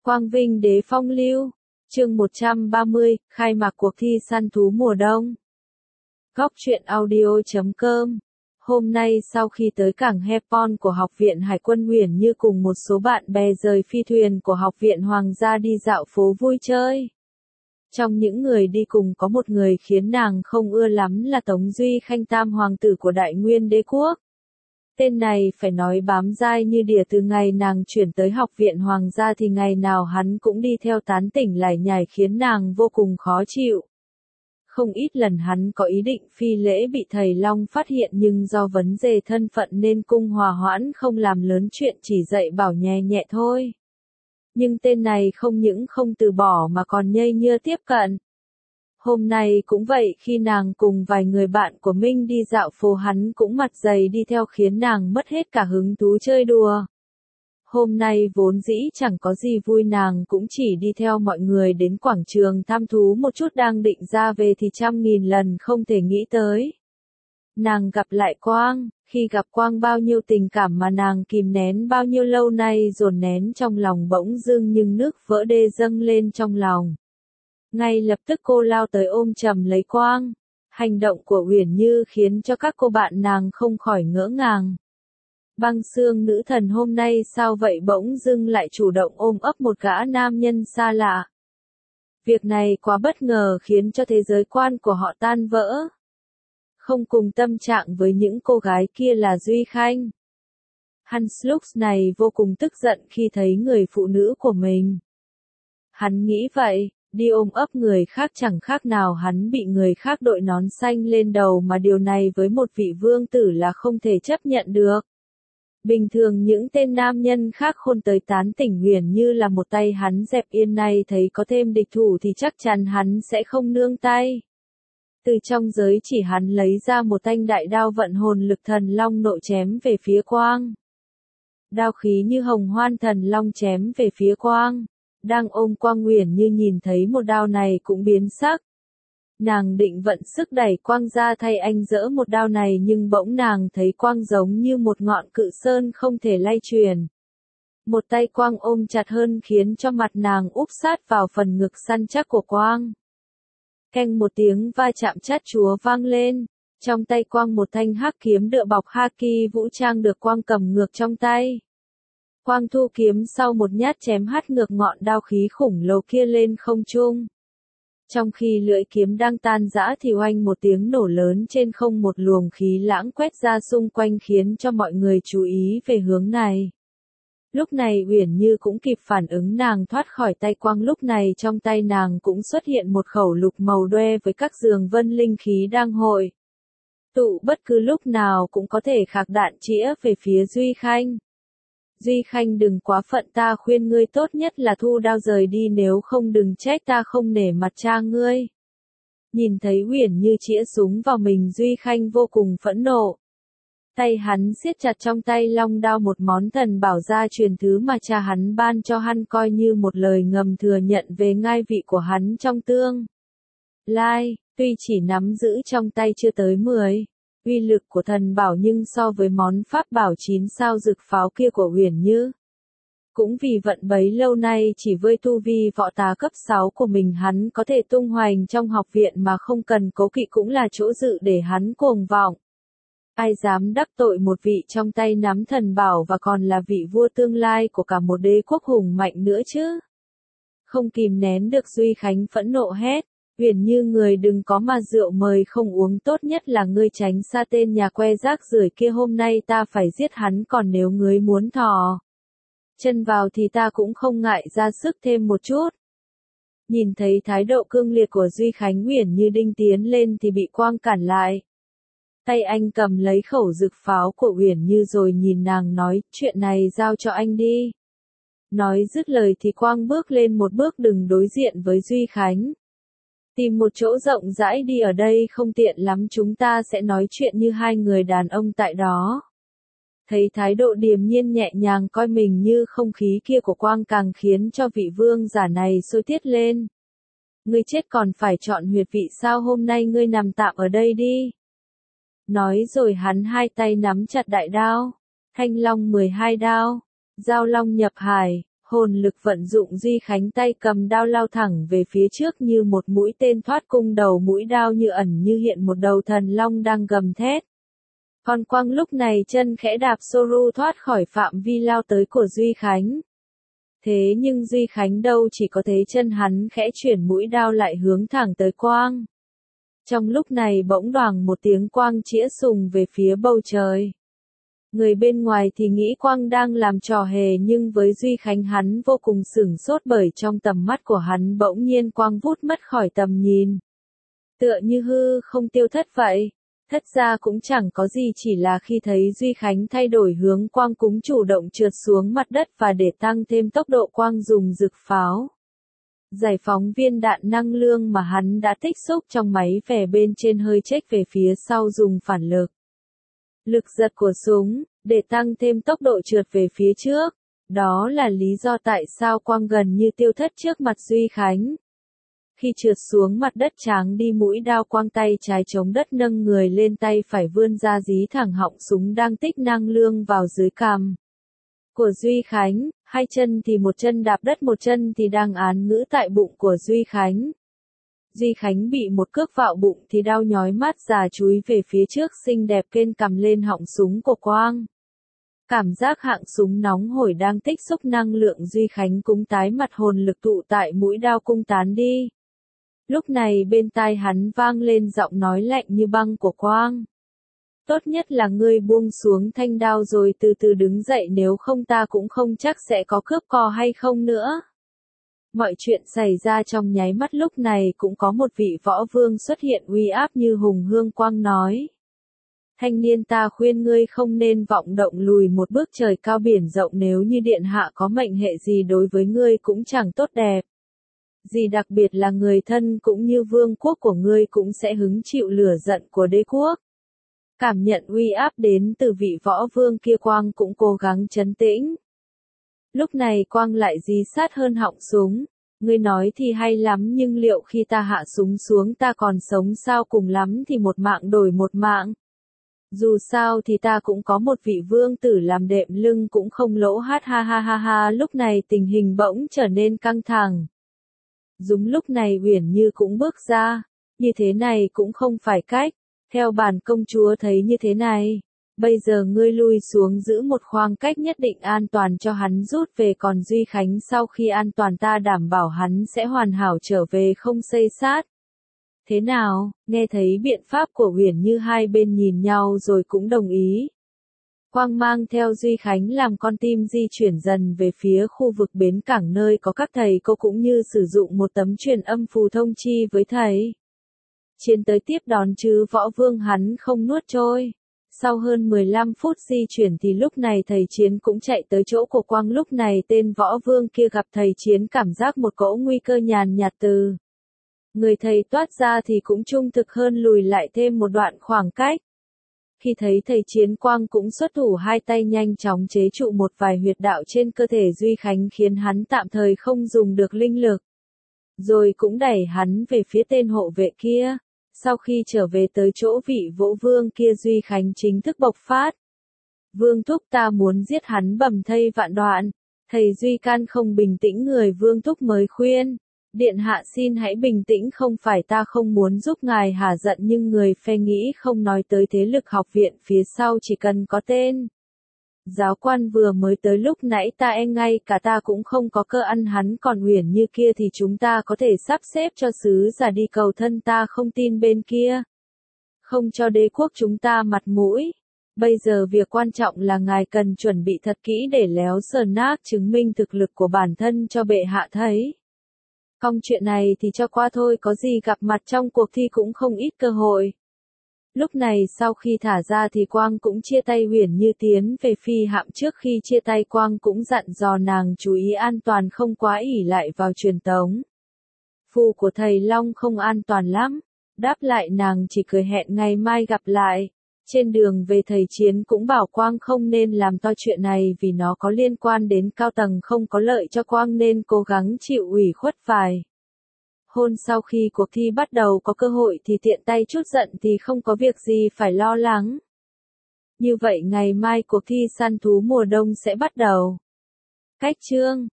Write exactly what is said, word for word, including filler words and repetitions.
Quang Vinh Đế Phong Lưu, chương một trăm ba mươi, khai mạc cuộc thi săn thú mùa đông. Góc truyện audio chấm com. Hôm nay sau khi tới cảng Hepon của Học viện Hải quân Uyển Như cùng một số bạn bè rời phi thuyền của Học viện Hoàng gia đi dạo phố vui chơi. Trong những người đi cùng có một người khiến nàng không ưa lắm là Tống Duy Khanh, tam hoàng tử của Đại Nguyên Đế quốc. Tên này phải nói bám dai như đỉa, từ ngày nàng chuyển tới Học viện Hoàng gia thì ngày nào hắn cũng đi theo tán tỉnh lải nhải khiến nàng vô cùng khó chịu. Không ít lần hắn có ý định phi lễ bị thầy Long phát hiện, nhưng do vấn đề thân phận nên cung hòa hoãn không làm lớn chuyện, chỉ dạy bảo nhẹ nhẹ thôi. Nhưng tên này không những không từ bỏ mà còn nhây nhưa tiếp cận. Hôm nay cũng vậy, khi nàng cùng vài người bạn của Minh đi dạo phố hắn cũng mặt dày đi theo khiến nàng mất hết cả hứng thú chơi đùa. Hôm nay vốn dĩ chẳng có gì vui, nàng cũng chỉ đi theo mọi người đến quảng trường thăm thú một chút, đang định ra về thì trăm nghìn lần không thể nghĩ tới. Nàng gặp lại Quang, khi gặp Quang bao nhiêu tình cảm mà nàng kìm nén bao nhiêu lâu nay dồn nén trong lòng bỗng dưng nhưng nước vỡ đê dâng lên trong lòng. Ngay lập tức cô lao tới ôm chầm lấy Quang. Hành động của Uyển Như khiến cho các cô bạn nàng không khỏi ngỡ ngàng. Băng Xương nữ thần hôm nay sao vậy, bỗng dưng lại chủ động ôm ấp một gã nam nhân xa lạ. Việc này quá bất ngờ khiến cho thế giới quan của họ tan vỡ. Không cùng tâm trạng với những cô gái kia là Duy Khanh. Hans lúc này vô cùng tức giận khi thấy người phụ nữ của mình. Hắn nghĩ vậy. Đi ôm ấp người khác chẳng khác nào hắn bị người khác đội nón xanh lên đầu, mà điều này với một vị vương tử là không thể chấp nhận được. Bình thường những tên nam nhân khác khôn tới tán tỉnh Uyển Như là một tay hắn dẹp yên, nay thấy có thêm địch thủ thì chắc chắn hắn sẽ không nương tay. Từ trong giới chỉ hắn lấy ra một thanh đại đao vận hồn lực thần long nội chém về phía Quang. Đao khí như hồng hoan thần long chém về phía Quang. Đang ôm Quang, Uyển Như nhìn thấy một đao này cũng biến sắc. Nàng định vận sức đẩy Quang ra thay anh dỡ một đao này, nhưng bỗng nàng thấy Quang giống như một ngọn cự sơn không thể lay chuyển. Một tay Quang ôm chặt hơn khiến cho mặt nàng úp sát vào phần ngực săn chắc của Quang. Keng một tiếng va chạm chát chúa vang lên. Trong tay Quang một thanh hắc kiếm đựa bọc haki vũ trang được Quang cầm ngược trong tay. Quang thu kiếm sau một nhát chém hắt ngược ngọn đao khí khủng lồ kia lên không trung. Trong khi lưỡi kiếm đang tan rã thì oanh một tiếng nổ lớn trên không, một luồng khí lãng quét ra xung quanh khiến cho mọi người chú ý về hướng này. Lúc này Uyển Như cũng kịp phản ứng, nàng thoát khỏi tay Quang, lúc này trong tay nàng cũng xuất hiện một khẩu lục màu đoe với các dường vân linh khí đang hội tụ, bất cứ lúc nào cũng có thể khạc đạn chĩa về phía Duy Khanh. Duy Khanh đừng quá phận, ta khuyên ngươi tốt nhất là thu đao rời đi, nếu không đừng trách ta không nể mặt cha ngươi. Nhìn thấy Uyển Như chĩa súng vào mình, Duy Khanh vô cùng phẫn nộ. Tay hắn siết chặt trong tay long đao, một món thần bảo gia truyền thứ mà cha hắn ban cho hắn, coi như một lời ngầm thừa nhận về ngai vị của hắn trong tương lai. Tuy chỉ nắm giữ trong tay chưa tới mười uy lực của thần bảo, nhưng so với món pháp bảo chín sao rực pháo kia của Uyển Như, cũng vì vận bấy lâu nay chỉ với tu vi võ tá cấp sáu của mình hắn có thể tung hoành trong học viện mà không cần cố kỵ, cũng là chỗ dựa để hắn cuồng vọng. Ai dám đắc tội một vị trong tay nắm thần bảo và còn là vị vua tương lai của cả một đế quốc hùng mạnh nữa chứ? Không kìm nén được, Duy Khánh phẫn nộ hét. Uyển Như, người đừng có mà rượu mời không uống, tốt nhất là ngươi tránh xa tên nhà que rác rưởi kia, hôm nay ta phải giết hắn, còn nếu ngươi muốn thò chân vào thì ta cũng không ngại ra sức thêm một chút. Nhìn thấy thái độ cương liệt của Duy Khánh, Uyển Như định tiến lên thì bị Quang cản lại. Tay anh cầm lấy khẩu dực pháo của Uyển Như rồi nhìn nàng nói, chuyện này giao cho anh đi. Nói dứt lời thì Quang bước lên một bước, đừng đối diện với Duy Khánh. Tìm một chỗ rộng rãi đi, ở đây không tiện lắm, chúng ta sẽ nói chuyện như hai người đàn ông tại đó. Thấy thái độ điềm nhiên nhẹ nhàng coi mình như không khí kia của Quang càng khiến cho vị vương giả này sôi tiết lên. Ngươi chết còn phải chọn huyệt vị sao, hôm nay ngươi nằm tạm ở đây đi. Nói rồi hắn hai tay nắm chặt đại đao. Thanh long mười hai đao. Giao long nhập hải. Hồn lực vận dụng Duy Khánh tay cầm đao lao thẳng về phía trước như một mũi tên thoát cung, đầu mũi đao như ẩn như hiện một đầu thần long đang gầm thét. Còn Quang lúc này chân khẽ đạp Soru thoát khỏi phạm vi lao tới của Duy Khánh. Thế nhưng Duy Khánh đâu chỉ có thế, chân hắn khẽ chuyển mũi đao lại hướng thẳng tới Quang. Trong lúc này bỗng đoàng một tiếng Quang chĩa sùng về phía bầu trời. Người bên ngoài thì nghĩ Quang đang làm trò hề, nhưng với Duy Khánh hắn vô cùng sửng sốt, bởi trong tầm mắt của hắn bỗng nhiên Quang vút mất khỏi tầm nhìn. Tựa như hư không tiêu thất vậy. Thất ra cũng chẳng có gì, chỉ là khi thấy Duy Khánh thay đổi hướng, Quang cũng chủ động trượt xuống mặt đất, và để tăng thêm tốc độ Quang dùng dực pháo giải phóng viên đạn năng lượng mà hắn đã tích xúc trong máy phẻ bên trên, hơi chếch về phía sau dùng phản lực. Lực giật của súng, để tăng thêm tốc độ trượt về phía trước. Đó là lý do tại sao Quang gần như tiêu thất trước mặt Duy Khánh. Khi trượt xuống mặt đất, tráng đi mũi đao, Quang tay trái chống đất nâng người lên, tay phải vươn ra dí thẳng họng súng đang tích năng lượng vào dưới cằm của Duy Khánh, hai chân thì một chân đạp đất, một chân thì đang án ngữ tại bụng của Duy Khánh. Duy Khánh bị một cước vào bụng thì đau nhói mắt, già chúi về phía trước xinh đẹp kên cầm lên họng súng của Quang. Cảm giác hạng súng nóng hổi đang tích xúc năng lượng, Duy Khánh cũng tái mặt, hồn lực tụ tại mũi đao cung tán đi. Lúc này bên tai hắn vang lên giọng nói lạnh như băng của Quang. Tốt nhất là ngươi buông xuống thanh đao rồi từ từ đứng dậy, nếu không ta cũng không chắc sẽ có cướp cò hay không nữa. Mọi chuyện xảy ra trong nháy mắt, lúc này cũng có một vị võ vương xuất hiện uy áp như hùng hương. Quang nói. Thanh niên, ta khuyên ngươi không nên vọng động lùi một bước, trời cao biển rộng, nếu như điện hạ có mệnh hệ gì đối với ngươi cũng chẳng tốt đẹp. Gì đặc biệt là người thân cũng như vương quốc của ngươi cũng sẽ hứng chịu lửa giận của đế quốc. Cảm nhận uy áp đến từ vị võ vương kia, Quang cũng cố gắng trấn tĩnh. Lúc này Quang lại dí sát hơn họng súng. Ngươi nói thì hay lắm, nhưng liệu khi ta hạ súng xuống ta còn sống sao? Cùng lắm thì một mạng đổi một mạng. Dù sao thì ta cũng có một vị vương tử làm đệm lưng cũng không lỗ, hát ha ha ha ha. Lúc này tình hình bỗng trở nên căng thẳng. Đúng lúc này Uyển Như cũng bước ra. Như thế này cũng không phải cách. Theo bản công chúa thấy như thế này. Bây giờ ngươi lui xuống, giữ một khoảng cách nhất định an toàn cho hắn rút về, còn Duy Khánh sau khi an toàn ta đảm bảo hắn sẽ hoàn hảo trở về, không xây sát. Thế nào? Nghe thấy biện pháp của Uyển Như, hai bên nhìn nhau rồi cũng đồng ý. Quang mang theo Duy Khánh làm con tim di chuyển dần về phía khu vực bến cảng, nơi có các thầy cô, cũng như sử dụng một tấm truyền âm phù thông chi với thầy. Chiến tới tiếp đón chứ võ vương hắn không nuốt trôi. Sau hơn mười lăm phút di chuyển thì lúc này thầy Chiến cũng chạy tới chỗ của Quang. Lúc này tên võ vương kia gặp thầy Chiến, cảm giác một cỗ nguy cơ nhàn nhạt từ người thầy toát ra thì cũng trung thực hơn, lùi lại thêm một đoạn khoảng cách. Khi thấy thầy Chiến, Quang cũng xuất thủ, hai tay nhanh chóng chế trụ một vài huyệt đạo trên cơ thể Duy Khánh, khiến hắn tạm thời không dùng được linh lực. Rồi cũng đẩy hắn về phía tên hộ vệ kia. Sau khi trở về tới chỗ vị vỗ vương kia, Duy Khánh chính thức bộc phát. Vương thúc, ta muốn giết hắn bầm thây vạn đoạn. Thầy Duy can không bình tĩnh, người vương thúc mới khuyên. Điện hạ xin hãy bình tĩnh, không phải ta không muốn giúp ngài hả giận, nhưng người phe nghĩ không nói tới thế lực học viện phía sau, chỉ cần có tên giáo quan vừa mới tới lúc nãy ta e ngay cả ta cũng không có cơ ăn hắn, còn Uyển Như kia thì chúng ta có thể sắp xếp cho sứ giả đi cầu thân, ta không tin bên kia không cho đế quốc chúng ta mặt mũi. Bây giờ việc quan trọng là ngài cần chuẩn bị thật kỹ để léo sờn nát chứng minh thực lực của bản thân cho bệ hạ thấy. Không, chuyện này thì cho qua thôi, có gì gặp mặt trong cuộc thi cũng không ít cơ hội. Lúc này sau khi thả ra thì Quang cũng chia tay Uyển Như tiến về phi hạm. Trước khi chia tay, Quang cũng dặn dò nàng chú ý an toàn, không quá ỷ lại vào truyền tống. Phù của thầy Long không an toàn lắm. Đáp lại nàng chỉ cười hẹn ngày mai gặp lại. Trên đường về thầy Chiến cũng bảo Quang không nên làm to chuyện này vì nó có liên quan đến cao tầng không có lợi cho Quang, nên cố gắng chịu ủy khuất vài hôm. Sau khi cuộc thi bắt đầu có cơ hội thì tiện tay chút giận thì không có việc gì phải lo lắng. Như vậy ngày mai cuộc thi săn thú mùa đông sẽ bắt đầu. Cách chương